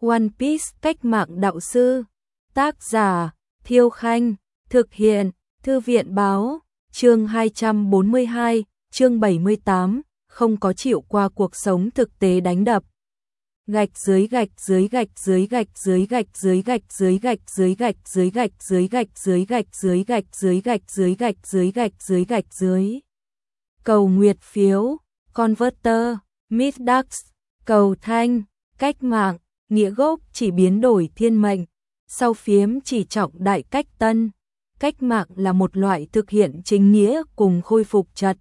One Piece cách mạng đạo sư. Tác giả Thiêu Khanh. Thực hiện Thư viện Báo. Chương 242, chương 78, không có chịu qua cuộc sống thực tế đánh đập. Gạch dưới gạch dưới gạch dưới gạch dưới gạch dưới gạch dưới gạch dưới gạch dưới gạch dưới gạch dưới gạch dưới gạch dưới gạch dưới gạch dưới gạch dưới gạch dưới. Cầu nguyệt phiếu, Converter, Midax, cầu thanh, cách mạng, nghĩa gốc chỉ biến đổi thiên mệnh, sau phiếm chỉ trọng đại cách tân. Cách mạng là một loại thực hiện chính nghĩa cùng khôi phục trật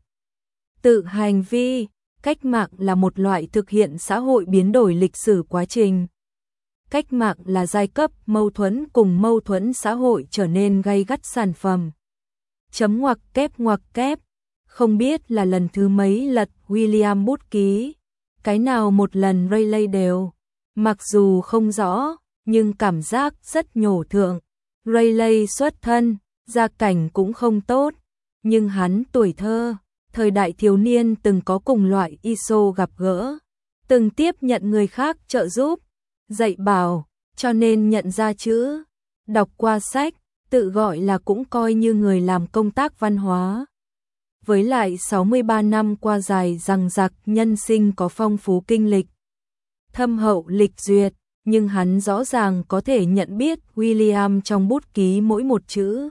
tự hành vi. Cách mạng là một loại thực hiện xã hội biến đổi lịch sử quá trình. Cách mạng là giai cấp mâu thuẫn cùng mâu thuẫn xã hội trở nên gay gắt sản phẩm. Chấm ngoặc kép. Không biết là lần thứ mấy lật William bút ký. Cái nào một lần Rayleigh đều. Mặc dù không rõ, nhưng cảm giác rất nhổ thượng. Rayleigh xuất thân, gia cảnh cũng không tốt. Nhưng hắn tuổi thơ, thời đại thiếu niên từng có cùng loại ISO gặp gỡ. Từng tiếp nhận người khác trợ giúp, dạy bảo, cho nên nhận ra chữ. Đọc qua sách, tự gọi là cũng coi như người làm công tác văn hóa. Với lại 63 năm qua dài dằng dặc nhân sinh có phong phú kinh lịch. Thâm hậu lịch duyệt, nhưng hắn rõ ràng có thể nhận biết William trong bút ký mỗi một chữ.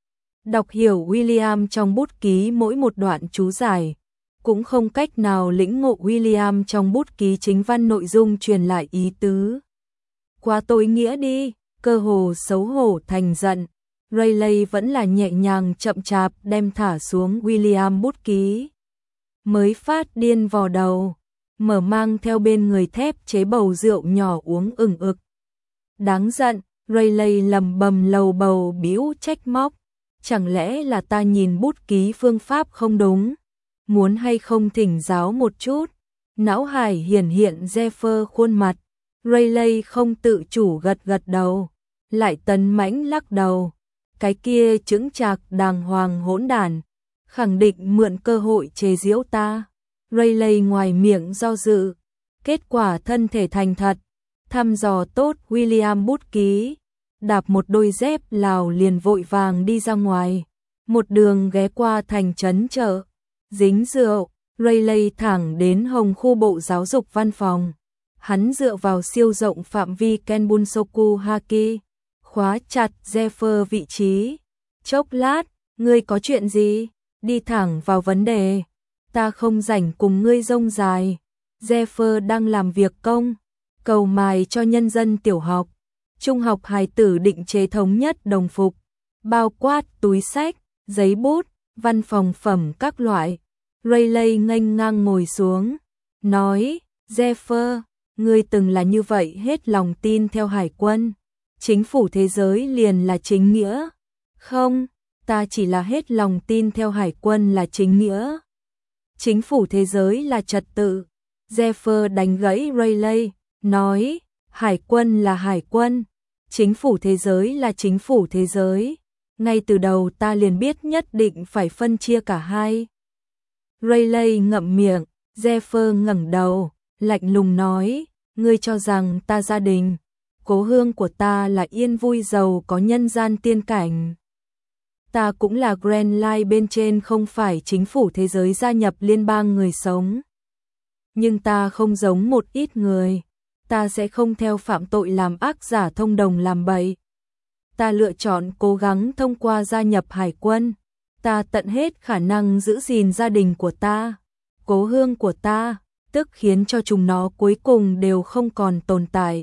Đọc hiểu William trong bút ký mỗi một đoạn chú giải, cũng không cách nào lĩnh ngộ William trong bút ký chính văn nội dung truyền lại ý tứ. Quá tối nghĩa đi, cơ hồ xấu hổ thành giận. Rayleigh vẫn là nhẹ nhàng chậm chạp đem thả xuống William bút ký. Mới phát điên vò đầu, mở mang theo bên người thép chế bầu rượu nhỏ uống ừng ực. Đáng giận, Rayleigh lầm bầm lầu bầu bĩu trách móc. Chẳng lẽ là ta nhìn bút ký phương pháp không đúng? Muốn hay không thỉnh giáo một chút? Não hải hiển hiện Zephyr khuôn mặt. Rayleigh không tự chủ gật gật đầu. Lại tấn mãnh lắc đầu. Cái kia chững chạc đàng hoàng hỗn đản. Khẳng định mượn cơ hội chế giễu ta. Rayleigh ngoài miệng do dự. Kết quả thân thể thành thật. Thăm dò tốt William bút ký. Đạp một đôi dép Lào liền vội vàng đi ra ngoài. Một đường ghé qua thành trấn chợ. Dính rượu, Rayleigh thẳng đến Hồng khu bộ giáo dục văn phòng. Hắn dựa vào siêu rộng phạm vi Kenbunsoku Haki. Khóa chặt Zephyr vị trí. Chốc lát, ngươi có chuyện gì? Đi thẳng vào vấn đề. Ta không rảnh cùng ngươi rông dài. Zephyr đang làm việc công. Cầu mài cho nhân dân tiểu học. Trung học hài tử định chế thống nhất đồng phục, bao quát túi sách, giấy bút, văn phòng phẩm các loại. Rayleigh nghênh ngang ngồi xuống, nói, Zephyr, ngươi từng là như vậy hết lòng tin theo hải quân. Chính phủ thế giới liền là chính nghĩa. Không, ta chỉ là hết lòng tin theo hải quân là chính nghĩa. Chính phủ thế giới là trật tự. Zephyr đánh gãy Rayleigh, nói, hải quân là hải quân, chính phủ thế giới là chính phủ thế giới. Ngay từ đầu ta liền biết nhất định phải phân chia cả hai. Rayleigh ngậm miệng, Zephyr ngẩng đầu, lạnh lùng nói, ngươi cho rằng ta gia đình, cố hương của ta là yên vui giàu có nhân gian tiên cảnh. Ta cũng là Grand Line bên trên không phải chính phủ thế giới gia nhập liên bang người sống. Nhưng ta không giống một ít người. Ta sẽ không theo phạm tội làm ác giả thông đồng làm bậy. Ta lựa chọn cố gắng thông qua gia nhập hải quân. Ta tận hết khả năng giữ gìn gia đình của ta, cố hương của ta, tức khiến cho chúng nó cuối cùng đều không còn tồn tại.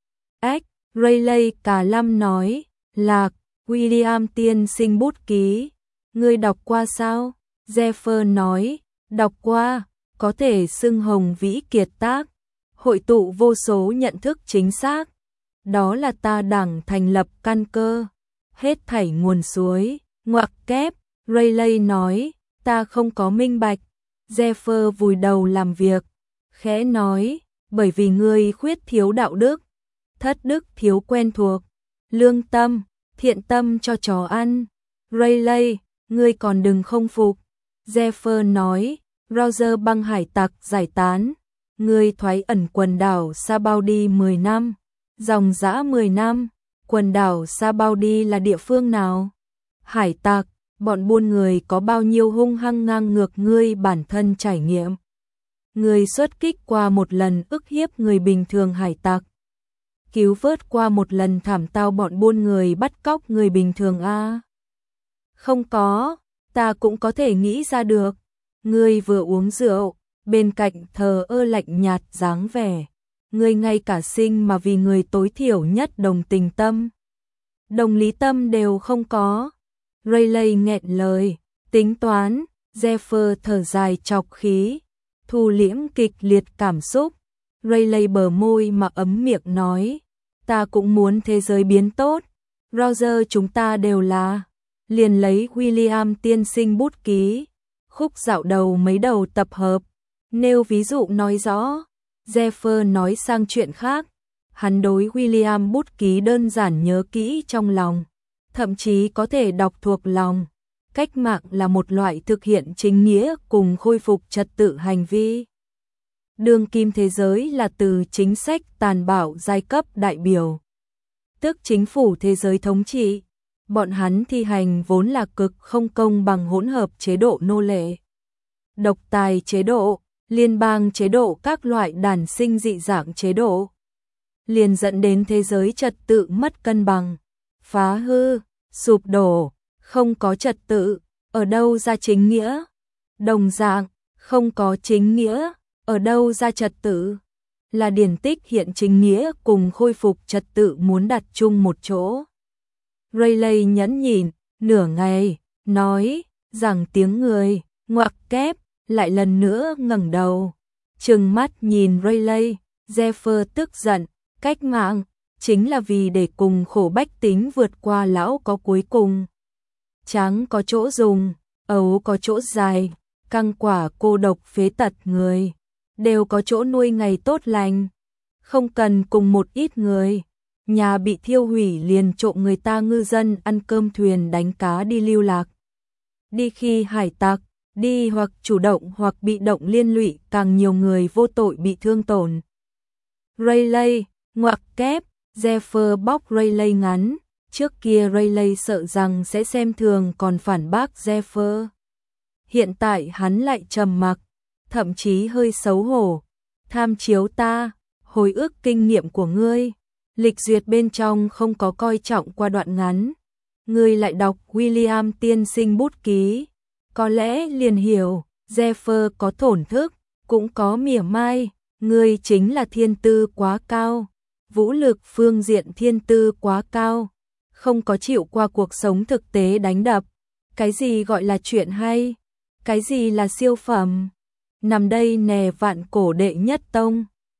Rayleigh cả lâm nói, Lạc, William tiên sinh bút ký. Ngươi đọc qua sao? Zephyr nói, đọc qua, có thể xưng hồng vĩ kiệt tác. Hội tụ vô số nhận thức chính xác. Đó là ta đảng thành lập căn cơ. Hết thảy nguồn suối, ngoặc kép. Rayleigh nói, ta không có minh bạch. Zephyr vùi đầu làm việc. Khẽ nói, bởi vì ngươi khuyết thiếu đạo đức. Thất đức thiếu quen thuộc. Lương tâm, thiện tâm cho chó ăn. Rayleigh, ngươi còn đừng không phục. Zephyr nói, Roger băng hải tặc giải tán. Ngươi thoái ẩn quần đảo Sabaudi 10 năm, Dòng dã 10 năm, quần đảo Sabaudi là địa phương nào? Hải tặc, bọn buôn người có bao nhiêu hung hăng ngang ngược ngươi bản thân trải nghiệm. Ngươi xuất kích qua một lần ức hiếp người bình thường hải tặc. Cứu vớt qua một lần thảm tao bọn buôn người bắt cóc người bình thường a. Không có, ta cũng có thể nghĩ ra được. Ngươi vừa uống rượu, bên cạnh thờ ơ lạnh nhạt dáng vẻ. Ngươi ngay cả sinh mà vì người tối thiểu nhất đồng tình tâm, đồng lý tâm đều không có. Rayleigh nghẹn lời, tính toán, Zephyr thở dài chọc khí, thu liễm kịch liệt cảm xúc. Rayleigh bờ môi mà ấm miệng nói, ta cũng muốn thế giới biến tốt, Roger chúng ta đều là. Liền lấy William tiên sinh bút ký, khúc dạo đầu mấy đầu tập hợp, nêu ví dụ nói rõ. Zephyr nói sang chuyện khác, hắn đối William bút ký đơn giản nhớ kỹ trong lòng, thậm chí có thể đọc thuộc lòng. Cách mạng là một loại thực hiện chính nghĩa cùng khôi phục trật tự hành vi. Đương kim thế giới là từ chính sách tàn bạo giai cấp đại biểu, tức chính phủ thế giới thống trị. Bọn hắn thi hành vốn là cực không công bằng hỗn hợp chế độ nô lệ, độc tài chế độ, liên bang chế độ, các loại đàn sinh dị dạng chế độ, liền dẫn đến thế giới trật tự mất cân bằng, phá hư, sụp đổ, không có trật tự, ở đâu ra chính nghĩa? Đồng dạng, không có chính nghĩa, ở đâu ra trật tự? Là điển tích hiện chính nghĩa cùng khôi phục trật tự muốn đặt chung một chỗ. Rayleigh nhẫn nhịn nửa ngày, nói rằng tiếng người, ngoặc kép, lại lần nữa ngẩng đầu, trừng mắt nhìn Rayleigh. Zephyr tức giận, cách mạng chính là vì để cùng khổ bách tính vượt qua lão có cuối cùng. Trắng có chỗ dùng, ấu có chỗ dài, căng quả cô độc phế tật người, đều có chỗ nuôi ngày tốt lành. Không cần cùng một ít người, nhà bị thiêu hủy liền trộm người ta ngư dân ăn cơm thuyền đánh cá đi lưu lạc. Đi khi hải tặc, đi hoặc chủ động hoặc bị động liên lụy càng nhiều người vô tội bị thương tổn. Rayleigh, ngoặc kép, Zephyr bóc Rayleigh ngắn, trước kia Rayleigh sợ rằng sẽ xem thường còn phản bác Zephyr. Hiện tại hắn lại trầm mặc, thậm chí hơi xấu hổ. Tham chiếu ta, hồi ức kinh nghiệm của ngươi, lịch duyệt bên trong không có coi trọng qua đoạn ngắn. Ngươi lại đọc William tiên sinh bút ký, có lẽ liền hiểu. Zephyr có thổn thức, cũng có mỉa mai. Ngươi chính là thiên tư quá cao, vũ lực phương diện thiên tư quá cao, không có chịu qua cuộc sống thực tế đánh đập. Cái gì gọi là chuyện hay? Cái gì là siêu phẩm? Nằm đây nè vạn cổ đệ nhất tông.